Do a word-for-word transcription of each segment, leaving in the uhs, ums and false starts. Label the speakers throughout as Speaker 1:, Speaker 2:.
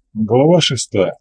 Speaker 1: Глава шестая.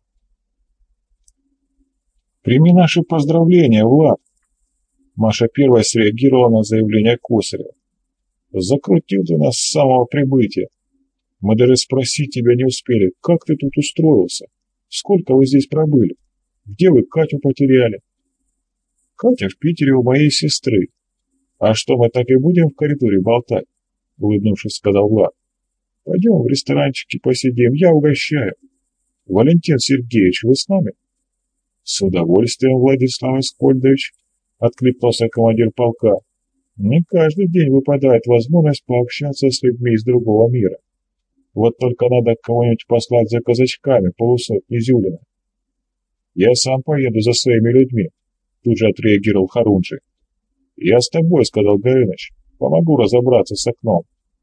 Speaker 1: «Прими наши поздравления, Влад!» Маша первая среагировала на заявление Косарева. «Закрутил ты нас с самого прибытия. Мы даже спросить тебя не успели, как ты тут устроился? Сколько вы здесь пробыли? Где вы Катю потеряли?» «Катя в Питере у моей сестры. А что, мы так и будем в коридоре болтать?» Улыбнувшись, сказал Влад. «Пойдем в ресторанчике посидим, я угощаю. Валентин Сергеевич, вы с нами?» «С удовольствием, Владислав Искольдович», — откликнулся командир полка. «Не каждый день выпадает возможность пообщаться с людьми из другого мира. Вот только надо кого-нибудь послать за казачками полусотни Зюлина». «Я сам поеду за своими людьми», — тут же отреагировал Харунжий. «Я с тобой», — сказал Горыныч. «Помогу разобраться с окном».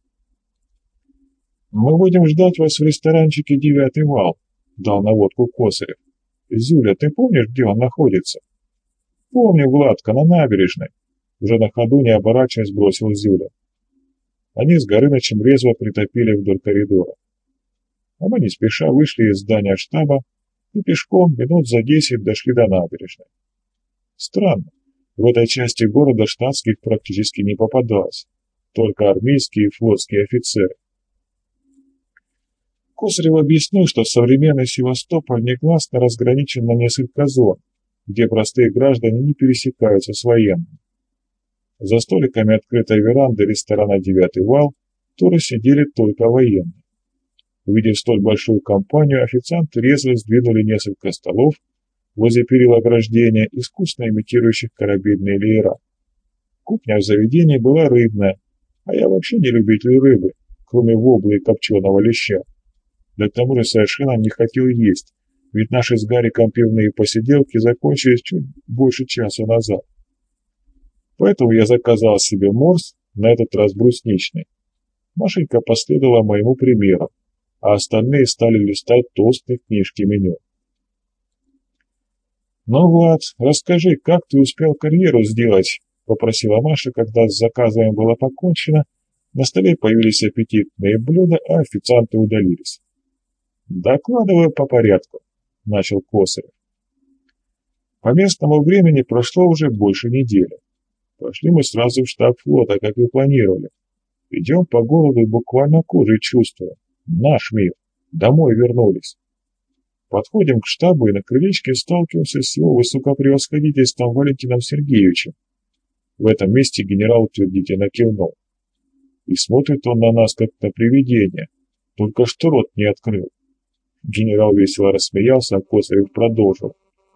Speaker 1: «Мы будем ждать вас в ресторанчике «Девятый вал», — дал наводку Косарев. «Зюля, ты помнишь, где он находится?» «Помню, Владка, на набережной», — уже на ходу, не оборачиваясь, бросил Зюля. Они с Горынычем резво притопили вдоль коридора. А мы не спеша вышли из здания штаба и пешком минут за десять дошли до набережной. Странно, в этой части города штатских практически не попадалось, только армейские и флотские офицеры. Косарев объяснил, что современный Севастополь негласно разграничен на несколько зон, где простые граждане не пересекаются с военными. За столиками открытой веранды ресторана «Девятый вал» тоже сидели только военные. Увидев столь большую компанию, официанты резво сдвинули несколько столов возле перил ограждения, искусно имитирующих корабельные леера. Кухня в заведении была рыбная, а я вообще не любитель рыбы, кроме воблы и копченого леща. Да к тому же совершенно не хотел есть, ведь наши с Гариком пивные посиделки закончились чуть больше часа назад. Поэтому я заказал себе морс, на этот раз брусничный. Машенька последовала моему примеру, а остальные стали листать толстые книжки меню. «Ну, Влад, расскажи, как ты успел карьеру сделать?» — попросила Маша, когда с заказами было покончено, на столе появились аппетитные блюда, а официанты удалились. «Докладываю по порядку», — начал Косарев. По местному времени прошло уже больше недели. Пошли мы сразу в штаб флота, как и планировали. Идем по городу и буквально кожей чувствуем. Наш мир. Домой вернулись. Подходим к штабу и на крылечке сталкиваемся с его высокопревосходительством Валентином Сергеевичем. В этом месте генерал утвердительно кивнул. И смотрит он на нас, как на привидение, только что рот не открыл. Генерал весело рассмеялся, а Косарев продолжил.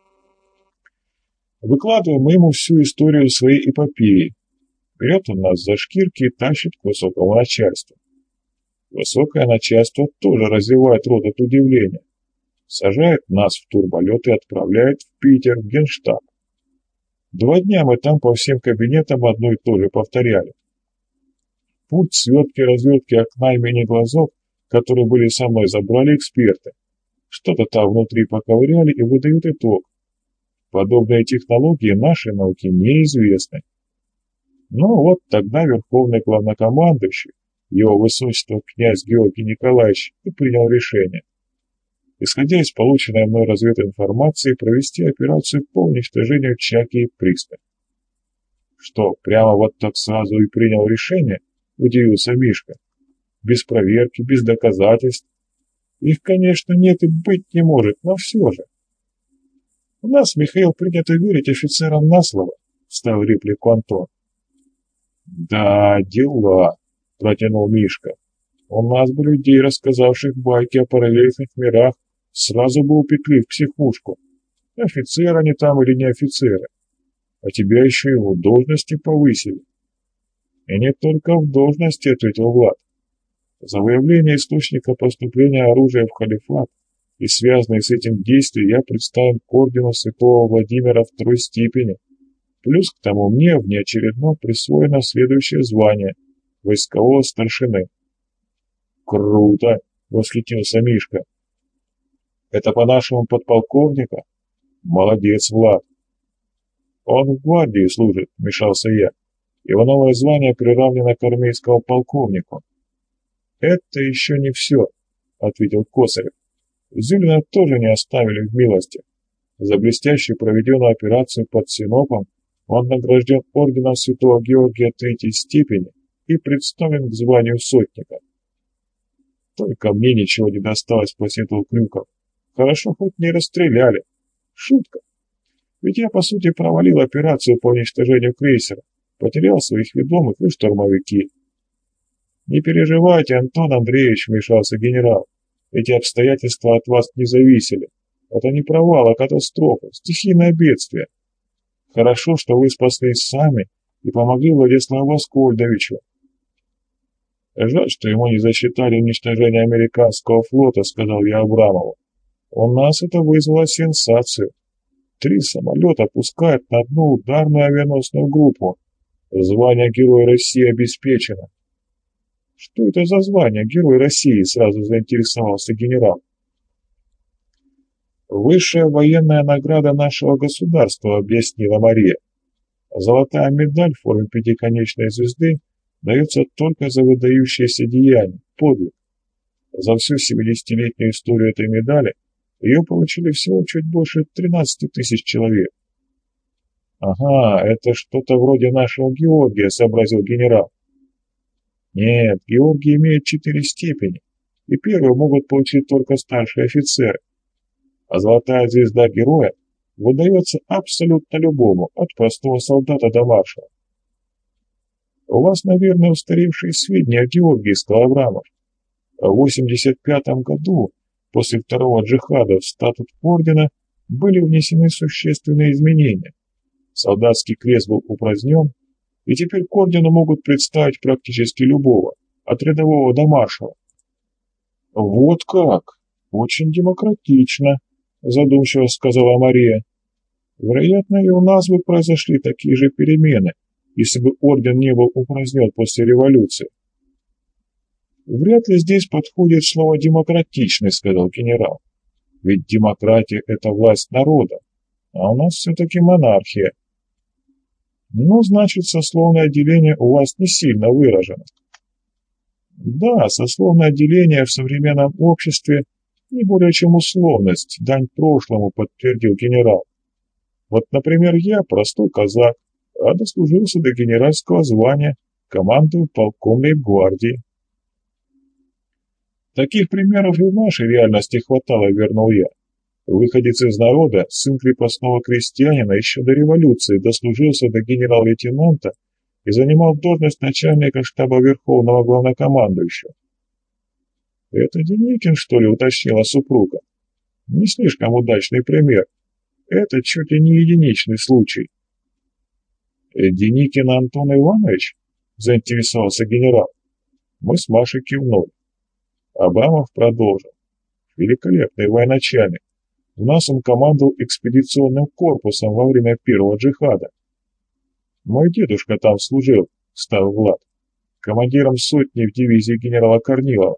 Speaker 1: Выкладываем мы ему всю историю своей эпопеи. Берет он нас за шкирки и тащит к высокому начальству. Высокое начальство тоже развивает рот от удивления. Сажает нас в турболет и отправляет в Питер, в Генштаб. Два дня мы там по всем кабинетам одно и то же повторяли. Путь свертки-развертки окна и мини-глазок, которые были со мной, забрали эксперты. Что-то там внутри поковыряли и выдают итог. Подобные технологии нашей науки неизвестны. Ну вот тогда верховный главнокомандующий, его высочество князь Георгий Николаевич, и принял решение. Исходя из полученной мной развединформации, провести операцию по уничтожению Чаки и пристань. «Что, прямо вот так сразу и принял решение?» — удивился Мишка. «Без проверки, без доказательств. Их, конечно, нет и быть не может, но все же». «У нас, Михаил, принято верить офицерам на слово», — вставил реплику Антон. «Да, дела», — протянул Мишка. «У нас бы людей, рассказавших байки о параллельных мирах, сразу бы упекли в психушку. Офицеры они там или не офицеры. А тебя еще и в должности повысили». «И не только в должности», — ответил Влад. «За выявление источника поступления оружия в халифат и связанные с этим действия я представлен к ордену святого Владимира второй степени. Плюс к тому мне внеочередно присвоено следующее звание — войскового старшины». «Круто!» — восхитился Мишка. «Это по-нашему подполковника? Молодец, Влад!» «Он в гвардии служит», — вмешался я. «Его новое звание приравнено к армейскому полковнику». «Это еще не все», — ответил Косарев. Зюлина тоже не оставили в милости. За блестяще проведенную операцию под Синопом он награжден орденом Святого Георгия Третьей степени и представлен к званию сотника. «Только мне ничего не досталось», — посетовал Крюков. «Хорошо, хоть не расстреляли. Шутка. Ведь я, по сути, провалил операцию по уничтожению крейсера, потерял своих ведомых и штурмовики». «Не переживайте, Антон Андреевич», — вмешался генерал. «Эти обстоятельства от вас не зависели. Это не провал, а катастрофа, стихийное бедствие. Хорошо, что вы спаслись сами и помогли Владиславу Аскольдовичу». «Жаль, что ему не засчитали уничтожение американского флота», — сказал я Абрамову. «У нас это вызвало сенсацию. Три самолета пускают на дно ударную авианосную группу. Звание Героя России обеспечено». «Что это за звание Герой России?» — сразу заинтересовался генерал. «Высшая военная награда нашего государства», — объяснила Мария. «Золотая медаль в форме пятиконечной звезды дается только за выдающееся деяние, подвиг. За всю семидесятилетнюю историю этой медали ее получили всего чуть больше тринадцати тысяч человек». «Ага, это что-то вроде нашего Георгия», — сообразил генерал. «Нет, Георгий имеет четыре степени, и первую могут получить только старшие офицеры. А золотая звезда героя выдается абсолютно любому, от простого солдата до маршала». «У вас, наверное, устаревшие сведения о Георгии», — сказал Абрамов. «В восемьдесят пятом году, после второго джихада, в статут ордена были внесены существенные изменения. Солдатский крест был упразднен, и теперь к ордену могут представить практически любого, от рядового до маршала». «Вот как! Очень демократично», — задумчиво сказала Мария. «Вероятно, и у нас бы произошли такие же перемены, если бы орден не был упразднен после революции». «Вряд ли здесь подходит слово «демократичный», — сказал генерал. «Ведь демократия — это власть народа, а у нас все-таки монархия». «Ну, значит, сословное деление у вас не сильно выражено». «Да, сословное деление в современном обществе не более чем условность, дань прошлому», — подтвердил генерал. «Вот, например, я простой казак, а дослужился до генеральского звания, командую полком лейб-гвардии». «Таких примеров и в нашей реальности хватало», — вернул я. «Выходец из народа, сын крепостного крестьянина, еще до революции дослужился до генерал-лейтенанта и занимал должность начальника штаба Верховного Главнокомандующего». «Это Деникин, что ли?» — уточнила супруга. «Не слишком удачный пример. Это чуть ли не единичный случай». «Деникин Антон Иванович?» — заинтересовался генерал. Мы с Машей кивнули. Абрамов продолжил. «Великолепный военачальник. У нас он командовал экспедиционным корпусом во время первого джихада. Мой дедушка там служил», — встал Влад, командиром сотни в дивизии генерала Корнилова.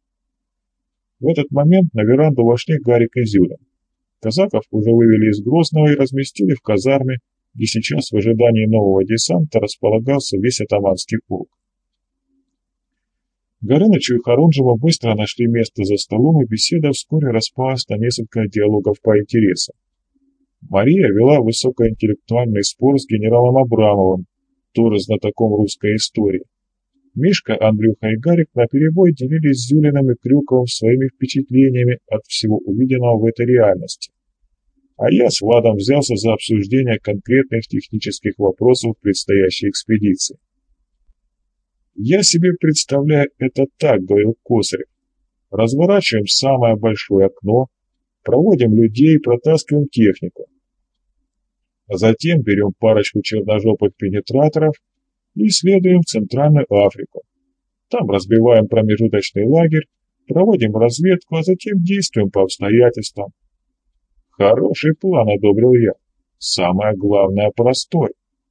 Speaker 1: В этот момент на веранду вошли Гарик и Зюля. Казаков уже вывели из Грозного и разместили в казарме, где сейчас в ожидании нового десанта располагался весь атаманский полк. Горынычу и Харунжеву быстро нашли место за столом, и беседа вскоре распалась на несколько диалогов по интересам. Мария вела высокоинтеллектуальный спор с генералом Абрамовым, тоже знатоком русской истории. Мишка, Андрюха и Гарик наперебой делились с Зюлиным и Крюковым своими впечатлениями от всего увиденного в этой реальности. А я с Владом взялся за обсуждение конкретных технических вопросов предстоящей экспедиции. «Я себе представляю это так», — говорил Косарев. «Разворачиваем самое большое окно, проводим людей, протаскиваем технику. А затем берем парочку черножопых пенетраторов и следуем в Центральную Африку. Там разбиваем промежуточный лагерь, проводим разведку, а затем действуем по обстоятельствам». «Хороший план», — одобрил я. «Самое главное — простой».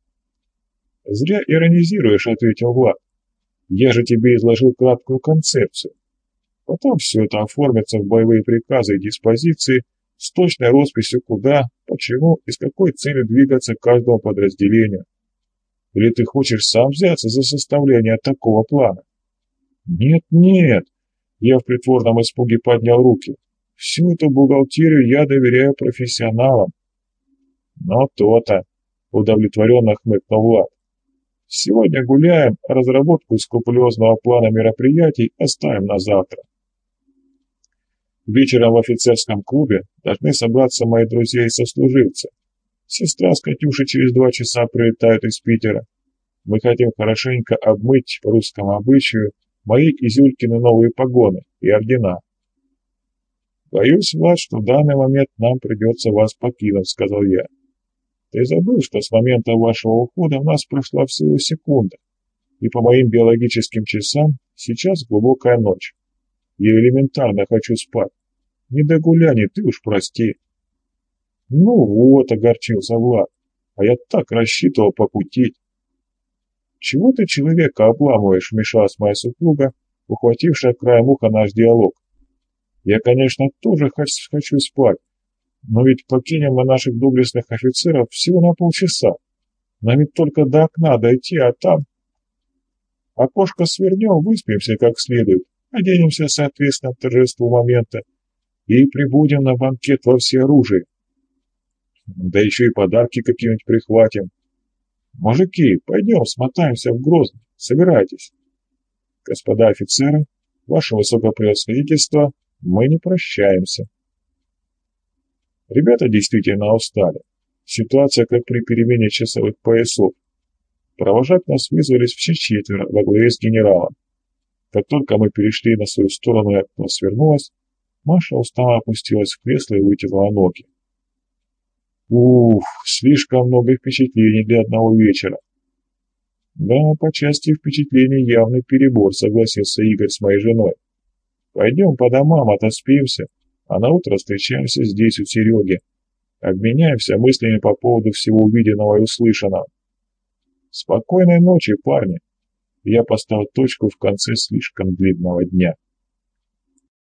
Speaker 1: «Зря иронизируешь», — ответил Влад. «Я же тебе изложил краткую концепцию. Потом все это оформится в боевые приказы и диспозиции с точной росписью куда, почему и с какой целью двигаться каждому подразделению. Или ты хочешь сам взяться за составление такого плана?» «Нет, нет», — я в притворном испуге поднял руки. Всю эту бухгалтерию я доверяю профессионалам. Но то-то, удовлетворенно хмыкнул Влад. Сегодня гуляем, а разработку скрупулезного плана мероприятий оставим на завтра. Вечером в офицерском клубе должны собраться мои друзья и сослуживцы. Сестра с Катюшей через два часа прилетают из Питера. Мы хотим хорошенько обмыть по русскому обычаю мои и Зюлькины новые погоны и ордена. «Боюсь, Влад, что в данный момент нам придется вас покинуть», — сказал я. «Ты забыл, что с момента вашего ухода у нас прошла всего секунда, и по моим биологическим часам сейчас глубокая ночь. Я элементарно хочу спать. Не до гуляний, ты уж прости». «Ну вот», — огорчился Влад, — «а я так рассчитывал покутить». «Чего ты человека обламываешь?» — вмешалась моя супруга, ухватившая краем уха наш диалог. «Я, конечно, тоже хочу спать, но ведь покинем мы наших доблестных офицеров всего на полчаса. Нам ведь только до окна дойти, а там... Окошко свернем, выспимся как следует, оденемся соответственно торжеству момента и прибудем на банкет во всеоружии. Да еще и подарки какие-нибудь прихватим. Мужики, пойдем, смотаемся в Грозный, собирайтесь. Господа офицеры, ваше высокопревосходительство, мы не прощаемся». Ребята действительно устали. Ситуация как при перемене часовых поясов. Провожать нас вызвались все четверо во главе с генералом. Как только мы перешли на свою сторону и окно свернулось, Маша устало опустилась в кресло и вытянула ноги. Ух, слишком много впечатлений для одного вечера. Да, по части впечатлений явный перебор, согласился Игорь с моей женой. Пойдем по домам, отоспимся, а на утро встречаемся здесь у Сереги. Обменяемся мыслями по поводу всего увиденного и услышанного. Спокойной ночи, парни. Я поставил точку в конце слишком длинного дня.